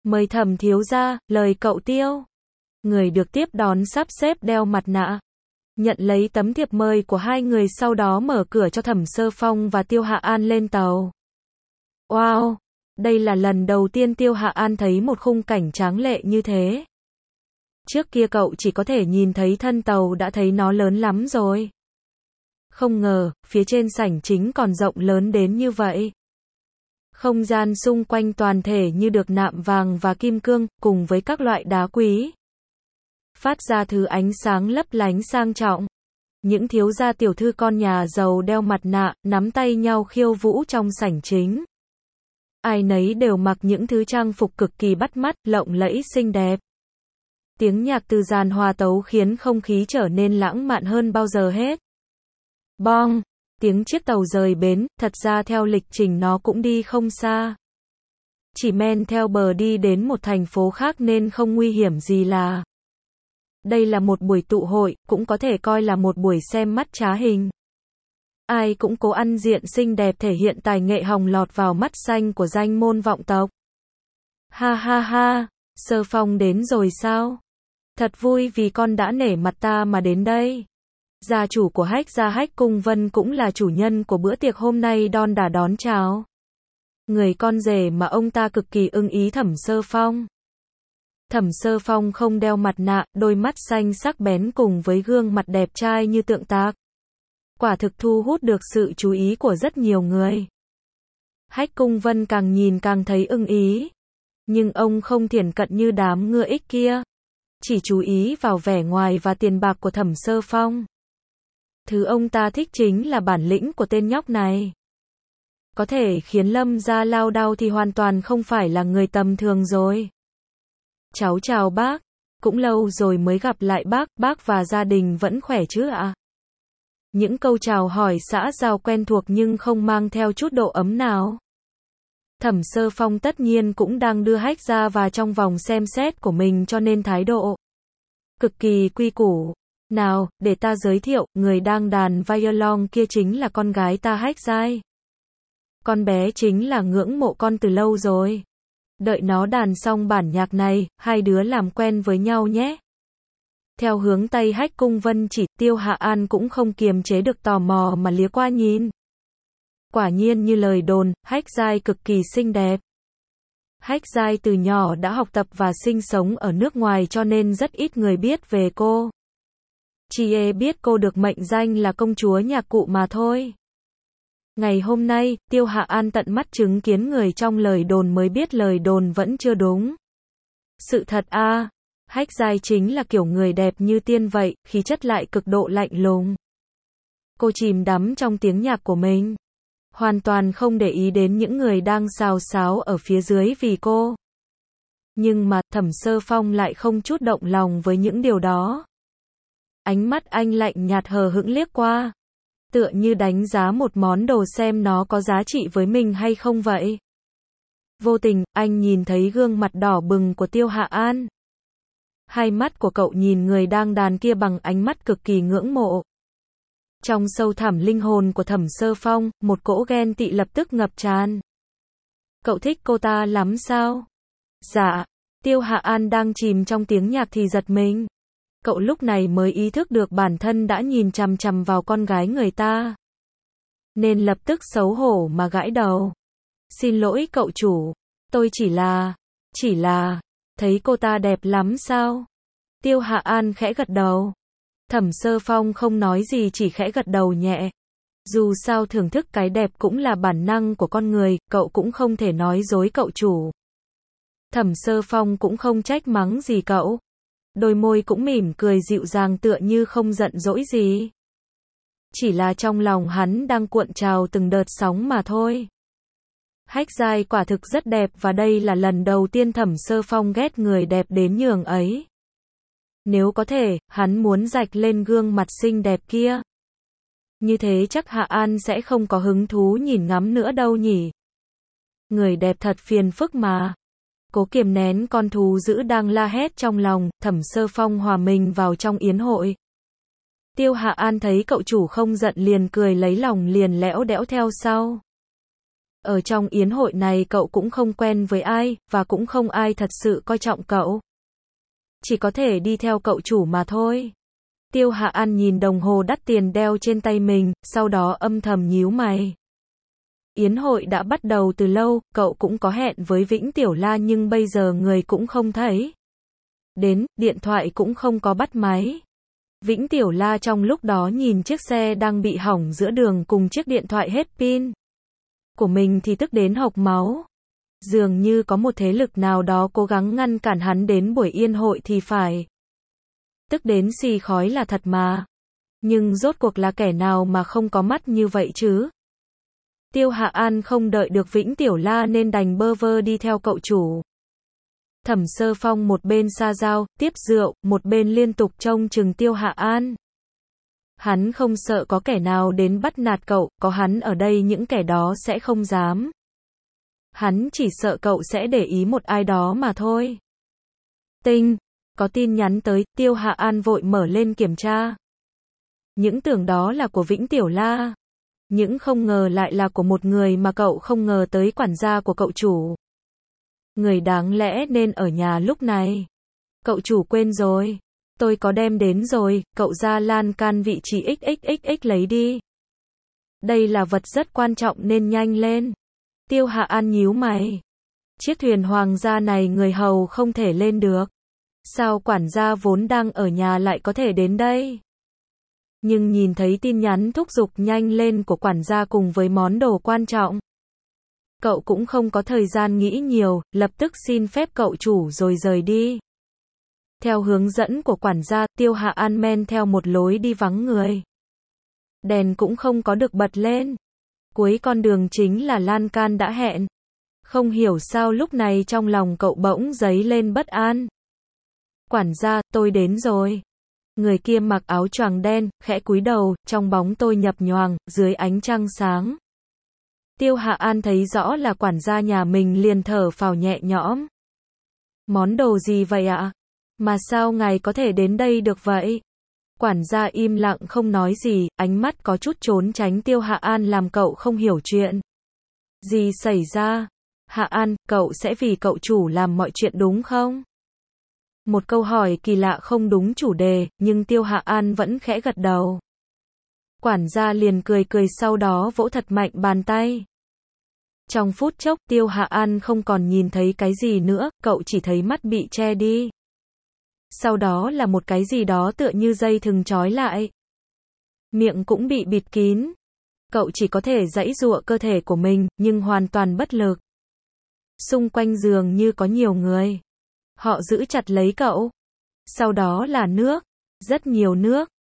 Mời Thẩm thiếu gia, lời cậu Tiêu. Người được tiếp đón sắp xếp đeo mặt nạ. Nhận lấy tấm thiệp mời của hai người, sau đó mở cửa cho Thẩm Sơ Phong và Tiêu Hạ An lên tàu. Wow! Đây là lần đầu tiên Tiêu Hạ An thấy một khung cảnh tráng lệ như thế. Trước kia cậu chỉ có thể nhìn thấy thân tàu đã thấy nó lớn lắm rồi. Không ngờ, phía trên sảnh chính còn rộng lớn đến như vậy. Không gian xung quanh toàn thể như được nạm vàng và kim cương, cùng với các loại đá quý. Phát ra thứ ánh sáng lấp lánh sang trọng. Những thiếu gia tiểu thư con nhà giàu đeo mặt nạ, nắm tay nhau khiêu vũ trong sảnh chính. Ai nấy đều mặc những thứ trang phục cực kỳ bắt mắt, lộng lẫy xinh đẹp. Tiếng nhạc từ dàn hòa tấu khiến không khí trở nên lãng mạn hơn bao giờ hết. Bong! Tiếng chiếc tàu rời bến, thật ra theo lịch trình nó cũng đi không xa. Chỉ men theo bờ đi đến một thành phố khác nên không nguy hiểm gì là. Đây là một buổi tụ hội, cũng có thể coi là một buổi xem mắt trá hình. Ai cũng cố ăn diện xinh đẹp thể hiện tài nghệ hồng lọt vào mắt xanh của danh môn vọng tộc. Ha ha ha, Sơ Phong đến rồi sao? Thật vui vì con đã nể mặt ta mà đến đây. Gia chủ của Hách gia Hách Cung Vân cũng là chủ nhân của bữa tiệc hôm nay đon đả đón chào. Người con rể mà ông ta cực kỳ ưng ý Thẩm Sơ Phong. Thẩm Sơ Phong không đeo mặt nạ, đôi mắt xanh sắc bén cùng với gương mặt đẹp trai như tượng tạc. Quả thực thu hút được sự chú ý của rất nhiều người. Hách Cung Vân càng nhìn càng thấy ưng ý. Nhưng ông không thiển cận như đám ngựa ích kia. Chỉ chú ý vào vẻ ngoài và tiền bạc của Thẩm Sơ Phong. Thứ ông ta thích chính là bản lĩnh của tên nhóc này. Có thể khiến Lâm gia lao đao thì hoàn toàn không phải là người tầm thường rồi. Cháu chào bác, cũng lâu rồi mới gặp lại bác và gia đình vẫn khỏe chứ ạ? Những câu chào hỏi xã giao quen thuộc nhưng không mang theo chút độ ấm nào. Thẩm Sơ Phong tất nhiên cũng đang đưa Hách gia vào trong vòng xem xét của mình cho nên thái độ cực kỳ quy củ. Nào, để ta giới thiệu, người đang đàn violon kia chính là con gái ta Hách Giai. Con bé chính là ngưỡng mộ con từ lâu rồi. Đợi nó đàn xong bản nhạc này, hai đứa làm quen với nhau nhé. Theo hướng tay Hách Cung Vân chỉ, Tiêu Hạ An cũng không kiềm chế được tò mò mà liếc qua nhìn. Quả nhiên như lời đồn, Hách Giai cực kỳ xinh đẹp. Hách Giai từ nhỏ đã học tập và sinh sống ở nước ngoài cho nên rất ít người biết về cô. Chỉ biết cô được mệnh danh là công chúa nhạc cụ mà thôi. Ngày hôm nay, Tiêu Hạ An tận mắt chứng kiến người trong lời đồn mới biết lời đồn vẫn chưa đúng. Sự thật a, Hách Giai chính là kiểu người đẹp như tiên vậy, khí chất lại cực độ lạnh lùng. Cô chìm đắm trong tiếng nhạc của mình. Hoàn toàn không để ý đến những người đang xào xáo ở phía dưới vì cô. Nhưng mà, Thẩm Sơ Phong lại không chút động lòng với những điều đó. Ánh mắt anh lạnh nhạt hờ hững liếc qua. Tựa như đánh giá một món đồ xem nó có giá trị với mình hay không vậy. Vô tình, anh nhìn thấy gương mặt đỏ bừng của Tiêu Hạ An. Hai mắt của cậu nhìn người đang đàn kia bằng ánh mắt cực kỳ ngưỡng mộ. Trong sâu thẳm linh hồn của Thẩm Sơ Phong, một cỗ ghen tị lập tức ngập tràn. Cậu thích cô ta lắm sao? Dạ. Tiêu Hạ An đang chìm trong tiếng nhạc thì giật mình. Cậu lúc này mới ý thức được bản thân đã nhìn chằm chằm vào con gái người ta. Nên lập tức xấu hổ mà gãi đầu. Xin lỗi cậu chủ, tôi chỉ là, thấy cô ta đẹp lắm sao? Tiêu Hạ An khẽ gật đầu. Thẩm Sơ Phong không nói gì chỉ khẽ gật đầu nhẹ. Dù sao thưởng thức cái đẹp cũng là bản năng của con người, cậu cũng không thể nói dối cậu chủ. Thẩm Sơ Phong cũng không trách mắng gì cậu. Đôi môi cũng mỉm cười dịu dàng tựa như không giận dỗi gì. Chỉ là trong lòng hắn đang cuộn trào từng đợt sóng mà thôi. Hách Giai quả thực rất đẹp và đây là lần đầu tiên Thẩm Sơ Phong ghét người đẹp đến nhường ấy. Nếu có thể, hắn muốn rạch lên gương mặt xinh đẹp kia. Như thế chắc Hạ An sẽ không có hứng thú nhìn ngắm nữa đâu nhỉ. Người đẹp thật phiền phức mà. Cố kiềm nén con thú dữ đang la hét trong lòng, Thẩm Sơ Phong hòa mình vào trong yến hội. Tiêu Hạ An thấy cậu chủ không giận liền cười lấy lòng liền lẽo đẽo theo sau. Ở trong yến hội này cậu cũng không quen với ai, và cũng không ai thật sự coi trọng cậu. Chỉ có thể đi theo cậu chủ mà thôi. Tiêu Hạ An nhìn đồng hồ đắt tiền đeo trên tay mình, sau đó âm thầm nhíu mày. Yến hội đã bắt đầu từ lâu, cậu cũng có hẹn với Vĩnh Tiểu La nhưng bây giờ người cũng không thấy. Đến, điện thoại cũng không có bắt máy. Vĩnh Tiểu La trong lúc đó nhìn chiếc xe đang bị hỏng giữa đường cùng chiếc điện thoại hết pin của mình thì tức đến hộc máu. Dường như có một thế lực nào đó cố gắng ngăn cản hắn đến buổi yến hội thì phải. Tức đến xì khói là thật mà. Nhưng rốt cuộc là kẻ nào mà không có mắt như vậy chứ? Tiêu Hạ An không đợi được Vĩnh Tiểu La nên đành bơ vơ đi theo cậu chủ. Thẩm Sơ Phong một bên sa dao, tiếp rượu, một bên liên tục trông chừng Tiêu Hạ An. Hắn không sợ có kẻ nào đến bắt nạt cậu, có hắn ở đây những kẻ đó sẽ không dám. Hắn chỉ sợ cậu sẽ để ý một ai đó mà thôi. Tinh, có tin nhắn tới, Tiêu Hạ An vội mở lên kiểm tra. Những tưởng đó là của Vĩnh Tiểu La. Những không ngờ lại là của một người mà cậu không ngờ tới, quản gia của cậu chủ. Người đáng lẽ nên ở nhà lúc này. Cậu chủ quên rồi. Tôi có đem đến rồi, cậu ra lan can vị trí XXXX lấy đi. Đây là vật rất quan trọng nên nhanh lên. Tiêu Hạ An nhíu mày. Chiếc thuyền hoàng gia này người hầu không thể lên được. Sao quản gia vốn đang ở nhà lại có thể đến đây? Nhưng nhìn thấy tin nhắn thúc giục nhanh lên của quản gia cùng với món đồ quan trọng. Cậu cũng không có thời gian nghĩ nhiều, lập tức xin phép cậu chủ rồi rời đi. Theo hướng dẫn của quản gia, Tiêu Hạ An men theo một lối đi vắng người. Đèn cũng không có được bật lên. Cuối con đường chính là lan can đã hẹn. Không hiểu sao lúc này trong lòng cậu bỗng dấy lên bất an. Quản gia, tôi đến rồi. Người kia mặc áo choàng đen, khẽ cúi đầu, trong bóng tôi nhập nhoàng, dưới ánh trăng sáng. Tiêu Hạ An thấy rõ là quản gia nhà mình liền thở phào nhẹ nhõm. Món đồ gì vậy ạ? Mà sao ngài có thể đến đây được vậy? Quản gia im lặng không nói gì, ánh mắt có chút trốn tránh Tiêu Hạ An làm cậu không hiểu chuyện. Gì xảy ra? Hạ An, cậu sẽ vì cậu chủ làm mọi chuyện đúng không? Một câu hỏi kỳ lạ không đúng chủ đề, nhưng Tiêu Hạ An vẫn khẽ gật đầu. Quản gia liền cười cười sau đó vỗ thật mạnh bàn tay. Trong phút chốc, Tiêu Hạ An không còn nhìn thấy cái gì nữa, cậu chỉ thấy mắt bị che đi. Sau đó là một cái gì đó tựa như dây thừng trói lại. Miệng cũng bị bịt kín. Cậu chỉ có thể giãy giụa cơ thể của mình, nhưng hoàn toàn bất lực. Xung quanh giường như có nhiều người. Họ giữ chặt lấy cậu. Sau đó là nước. Rất nhiều nước.